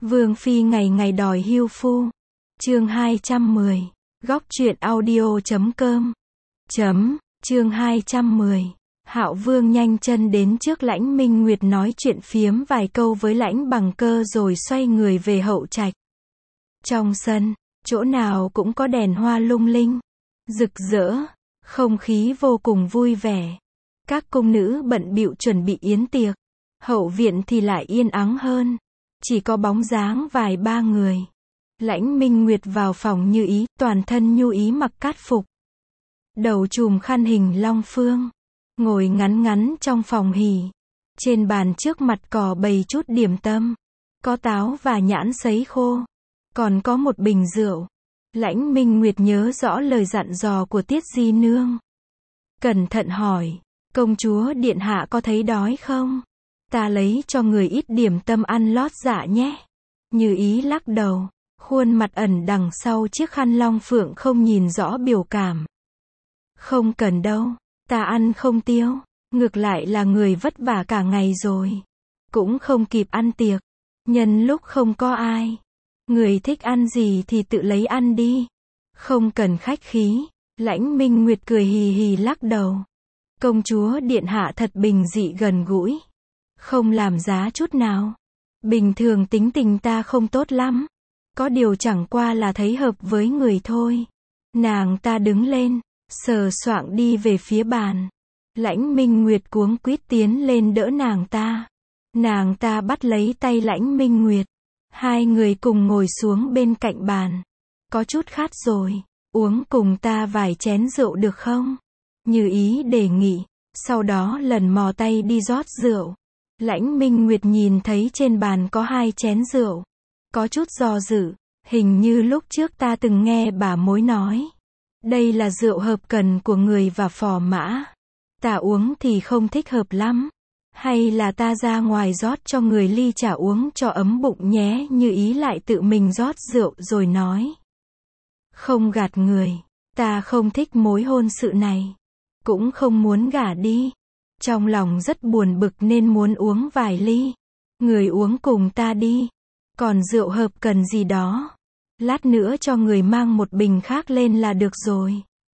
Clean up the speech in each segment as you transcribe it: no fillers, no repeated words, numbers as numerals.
Vương phi ngày ngày đòi hưu phu. Chương 210. Góc truyện audio.com. Chương 210. Hạo Vương nhanh chân đến trước Lãnh Minh Nguyệt nói chuyện phiếm vài câu với Lãnh Bằng Cơ rồi xoay người về hậu trạch. Trong sân, chỗ nào cũng có đèn hoa lung linh, rực rỡ, không khí vô cùng vui vẻ. Các cung nữ bận bịu chuẩn bị yến tiệc. Hậu viện thì lại yên ắng hơn, chỉ có bóng dáng vài ba người. Lãnh Minh Nguyệt vào phòng Như Ý, toàn thân nhu ý mặc cát phục, đầu trùm khăn hình long phương, ngồi ngắn ngắn trong phòng hỉ. Trên bàn trước mặt cò bày chút điểm tâm, có táo và nhãn sấy khô, còn có một bình rượu. Lãnh Minh Nguyệt nhớ rõ lời dặn dò của Tiết Di Nương, cẩn thận hỏi, công chúa điện hạ có thấy đói không? Ta lấy cho người ít điểm tâm ăn lót dạ nhé. Như Ý lắc đầu, khuôn mặt ẩn đằng sau chiếc khăn long phượng không nhìn rõ biểu cảm. Không cần đâu, ta ăn không tiêu, ngược lại là người vất vả cả ngày rồi, cũng không kịp ăn tiệc, nhân lúc không có ai. Người thích ăn gì thì tự lấy ăn đi, không cần khách khí. Lãnh Minh Nguyệt cười hì hì lắc đầu. Công chúa điện hạ thật bình dị gần gũi, không làm giá chút nào. Bình thường tính tình ta không tốt lắm, có điều chẳng qua là thấy hợp với người thôi. Nàng ta đứng lên, sờ soạng đi về phía bàn. Lãnh Minh Nguyệt cuống quýt tiến lên đỡ nàng ta. Nàng ta bắt lấy tay Lãnh Minh Nguyệt. Hai người cùng ngồi xuống bên cạnh bàn. Có chút khát rồi, uống cùng ta vài chén rượu được không? Như Ý đề nghị, sau đó lần mò tay đi rót rượu. Lãnh Minh Nguyệt nhìn thấy trên bàn có 2 chén rượu, có chút do dự, hình như lúc trước ta từng nghe bà mối nói, đây là rượu hợp cần của người và phò mã. Ta uống thì không thích hợp lắm, hay là ta ra ngoài rót cho người ly trà uống cho ấm bụng nhé. Như Ý lại tự mình rót rượu rồi nói, không gạt người, ta không thích mối hôn sự này, cũng không muốn gả đi. Trong lòng rất buồn bực nên muốn uống vài ly. Người uống cùng ta đi. Còn rượu hợp cần gì đó, lát nữa cho người mang một bình khác lên là được rồi.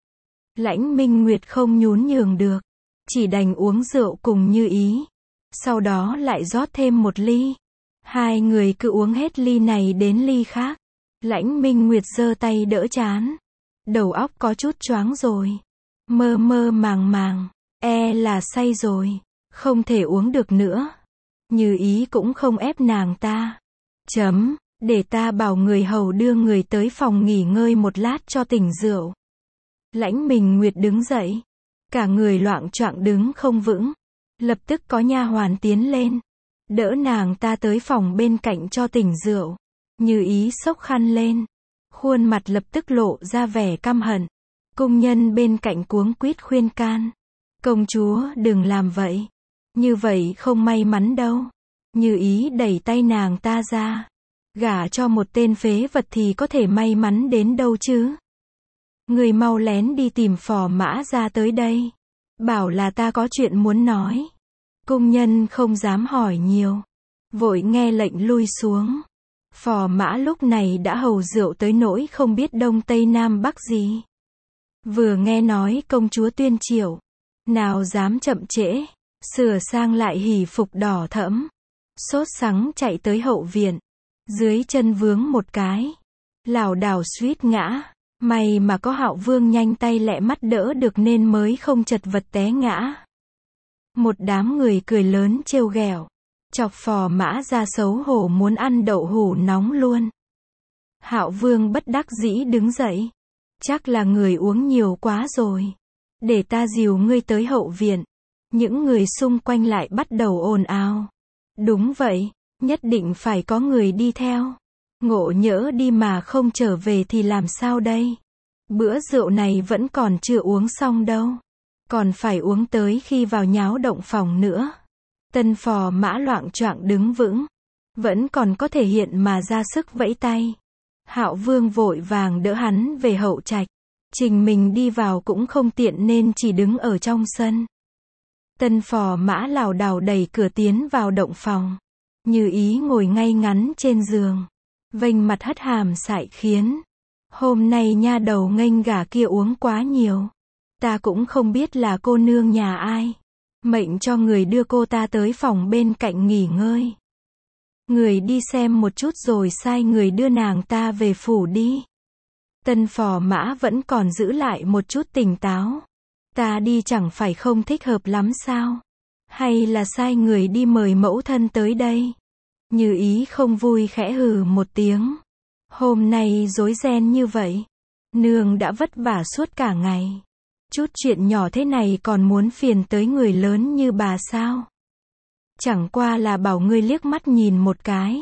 Lãnh Minh Nguyệt không nhún nhường được, chỉ đành uống rượu cùng Như Ý. Sau đó lại rót thêm một ly. Hai người cứ uống hết ly này đến ly khác. Lãnh Minh Nguyệt giơ tay đỡ trán. Đầu óc có chút choáng rồi. Mơ mơ màng màng. Là say rồi, không thể uống được nữa. Như Ý cũng không ép nàng ta. Để ta bảo người hầu đưa người tới phòng nghỉ ngơi một lát cho tỉnh rượu. Lãnh Minh Nguyệt đứng dậy, cả người loạng choạng đứng không vững. Lập tức có nha hoàn tiến lên, đỡ nàng ta tới phòng bên cạnh cho tỉnh rượu. Như Ý xốc khăn lên, khuôn mặt lập tức lộ ra vẻ căm hận. Cung nhân bên cạnh cuống quýt khuyên can. Công chúa đừng làm vậy, như vậy không may mắn đâu. Như Ý đẩy tay nàng ta ra. Gả cho một tên phế vật thì có thể may mắn đến đâu chứ. Người mau lén đi tìm phò mã ra tới đây, bảo là ta có chuyện muốn nói. Cung nhân không dám hỏi nhiều, vội nghe lệnh lui xuống. Phò mã lúc này đã hầu rượu tới nỗi không biết đông tây nam bắc gì. Vừa nghe nói công chúa tuyên triệu, nào dám chậm trễ, sửa sang lại hỷ phục đỏ thẫm, sốt sắng chạy tới hậu viện. Dưới chân vướng một cái, lảo đảo suýt ngã. May mà có Hạo Vương nhanh tay lẹ mắt đỡ được nên mới không chật vật té ngã. Một đám người cười lớn trêu ghẹo, chọc phò mã ra xấu hổ muốn ăn đậu hũ nóng luôn. Hạo Vương bất đắc dĩ đứng dậy. Chắc là người uống nhiều quá rồi. Để ta dìu ngươi tới hậu viện. Những người xung quanh lại bắt đầu ồn ào. Đúng vậy, nhất định phải có người đi theo. Ngộ nhỡ đi mà không trở về thì làm sao đây? Bữa rượu này vẫn còn chưa uống xong đâu. Còn phải uống tới khi vào nháo động phòng nữa. Tân phò mã loạng choạng đứng vững, vẫn còn có thể hiện mà ra sức vẫy tay. Hạo Vương vội vàng đỡ hắn về hậu trạch. Trình mình đi vào cũng không tiện nên chỉ đứng ở trong sân. Tân phò mã lảo đảo đẩy cửa tiến vào động phòng. Như Ý ngồi ngay ngắn trên giường, vênh mặt hất hàm sải khiến. Hôm nay nha đầu nghênh gà kia uống quá nhiều. Ta cũng không biết là cô nương nhà ai. Mệnh cho người đưa cô ta tới phòng bên cạnh nghỉ ngơi. Người đi xem một chút rồi sai người đưa nàng ta về phủ đi. Tân Phò Mã vẫn còn giữ lại một chút tỉnh táo. Ta đi chẳng phải không thích hợp lắm sao? Hay là sai người đi mời mẫu thân tới đây? Như Ý không vui khẽ hừ một tiếng. Hôm nay rối ren như vậy. Nương đã vất vả suốt cả ngày. Chút chuyện nhỏ thế này còn muốn phiền tới người lớn như bà sao? Chẳng qua là bảo ngươi liếc mắt nhìn một cái.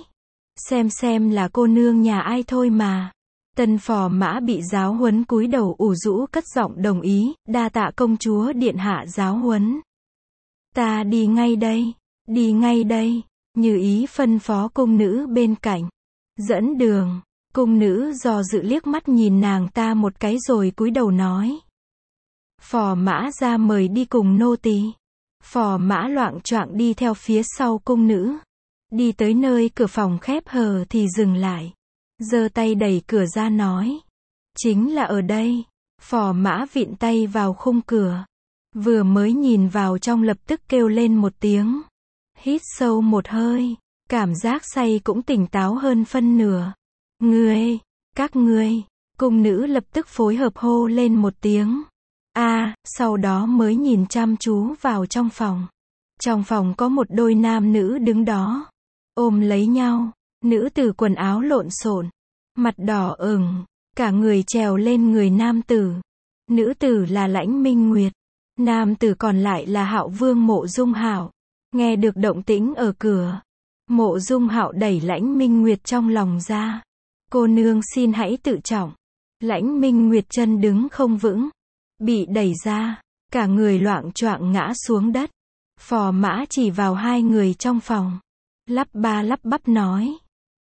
Xem là cô nương nhà ai thôi mà. Tân Phò Mã bị giáo huấn cúi đầu ủ rũ cất giọng đồng ý, đa tạ công chúa điện hạ giáo huấn. Ta đi ngay đây, đi ngay đây. Như Ý phân phó cung nữ bên cạnh. Dẫn đường, cung nữ do dự liếc mắt nhìn nàng ta một cái rồi cúi đầu nói. Phò Mã ra mời đi cùng nô tỳ. Phò Mã loạng choạng đi theo phía sau cung nữ. Đi tới nơi cửa phòng khép hờ thì dừng lại. Giơ tay đẩy cửa ra nói. Chính là ở đây. Phò Mã vịn tay vào khung cửa. Vừa mới nhìn vào trong lập tức kêu lên một tiếng. Hít sâu một hơi. Cảm giác say cũng tỉnh táo hơn phân nửa. Ngươi, các ngươi. Cung nữ lập tức phối hợp hô lên một tiếng. Sau đó mới nhìn chăm chú vào trong phòng. Trong phòng có một đôi nam nữ đứng đó. Ôm lấy nhau. Nữ tử quần áo lộn xộn. Mặt đỏ ửng. Cả người trèo lên người nam tử. Nữ tử là Lãnh Minh Nguyệt. Nam tử còn lại là Hạo Vương Mộ Dung Hạo. Nghe được động tĩnh ở cửa. Mộ Dung Hạo đẩy Lãnh Minh Nguyệt trong lòng ra. Cô nương xin hãy tự trọng. Lãnh Minh Nguyệt chân đứng không vững. Bị đẩy ra. Cả người loạng choạng ngã xuống đất. Phò Mã chỉ vào hai người trong phòng. Lắp ba lắp bắp nói.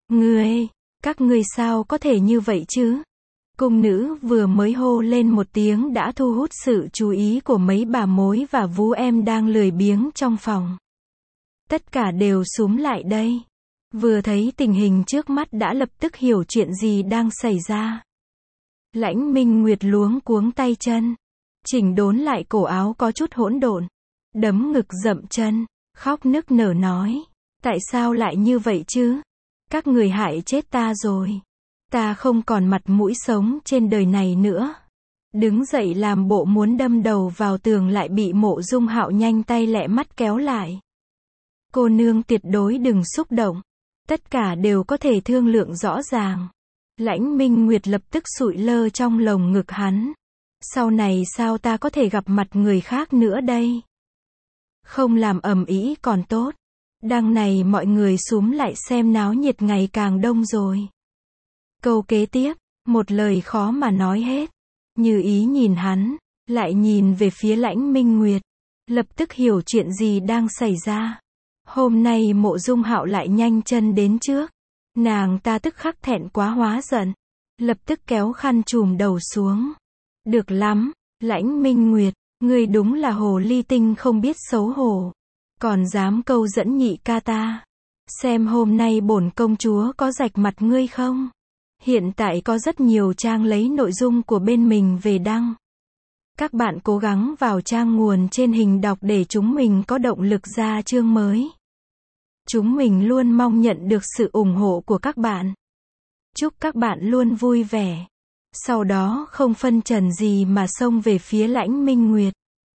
Các ngươi sao có thể như vậy chứ? Cung nữ vừa mới hô lên một tiếng đã thu hút sự chú ý của mấy bà mối và vú em đang lười biếng trong phòng. Tất cả đều xúm lại đây. Vừa thấy tình hình trước mắt đã lập tức hiểu chuyện gì đang xảy ra. Lãnh Minh Nguyệt luống cuống tay chân. Chỉnh đốn lại cổ áo có chút hỗn độn. Đấm ngực dậm chân. Khóc nức nở nói. Tại sao lại như vậy chứ? Các người hại chết ta rồi. Ta không còn mặt mũi sống trên đời này nữa. Đứng dậy làm bộ muốn đâm đầu vào tường lại bị Mộ Dung Hạo nhanh tay lẹ mắt kéo lại. Cô nương tuyệt đối đừng xúc động. Tất cả đều có thể thương lượng rõ ràng. Lãnh Minh Nguyệt lập tức sụi lơ trong lồng ngực hắn. Sau này sao ta có thể gặp mặt người khác nữa đây? Không làm ầm ĩ còn tốt. Đằng này mọi người xúm lại xem náo nhiệt ngày càng đông rồi. Câu kế tiếp, một lời khó mà nói hết. Như Ý nhìn hắn, lại nhìn về phía Lãnh Minh Nguyệt. Lập tức hiểu chuyện gì đang xảy ra. Hôm nay Mộ Dung Hạo lại nhanh chân đến trước. Nàng ta tức khắc thẹn quá hóa giận. Lập tức kéo khăn trùm đầu xuống. Được lắm, Lãnh Minh Nguyệt, ngươi đúng là hồ ly tinh không biết xấu hổ. Còn dám câu dẫn nhị ca ta. Xem hôm nay bổn công chúa có rạch mặt ngươi không? Hiện tại có rất nhiều trang lấy nội dung của bên mình về đăng. Các bạn cố gắng vào trang nguồn trên hình đọc để chúng mình có động lực ra chương mới. Chúng mình luôn mong nhận được sự ủng hộ của các bạn. Chúc các bạn luôn vui vẻ. Sau đó không phân trần gì mà xông về phía Lãnh Minh Nguyệt.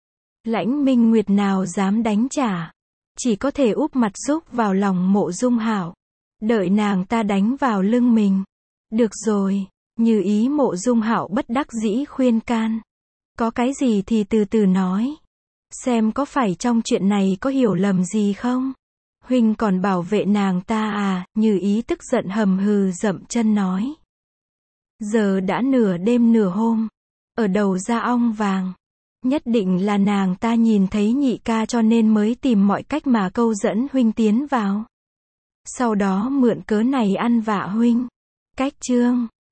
Lãnh Minh Nguyệt nào dám đánh trả. Chỉ có thể úp mặt rúc vào lòng Mộ Dung Hạo. Đợi nàng ta đánh vào lưng mình. Được rồi, Như Ý. Mộ Dung Hạo bất đắc dĩ khuyên can. Có cái gì thì từ từ nói. Xem có phải trong chuyện này có hiểu lầm gì không? Huynh còn bảo vệ nàng ta à? Như Ý tức giận hầm hừ dậm chân nói. Giờ đã nửa đêm nửa hôm. Ở đầu ra ong vàng. Nhất định là nàng ta nhìn thấy nhị ca cho nên mới tìm mọi cách mà câu dẫn huynh tiến vào. Sau đó mượn cớ này ăn vạ huynh. Cách chương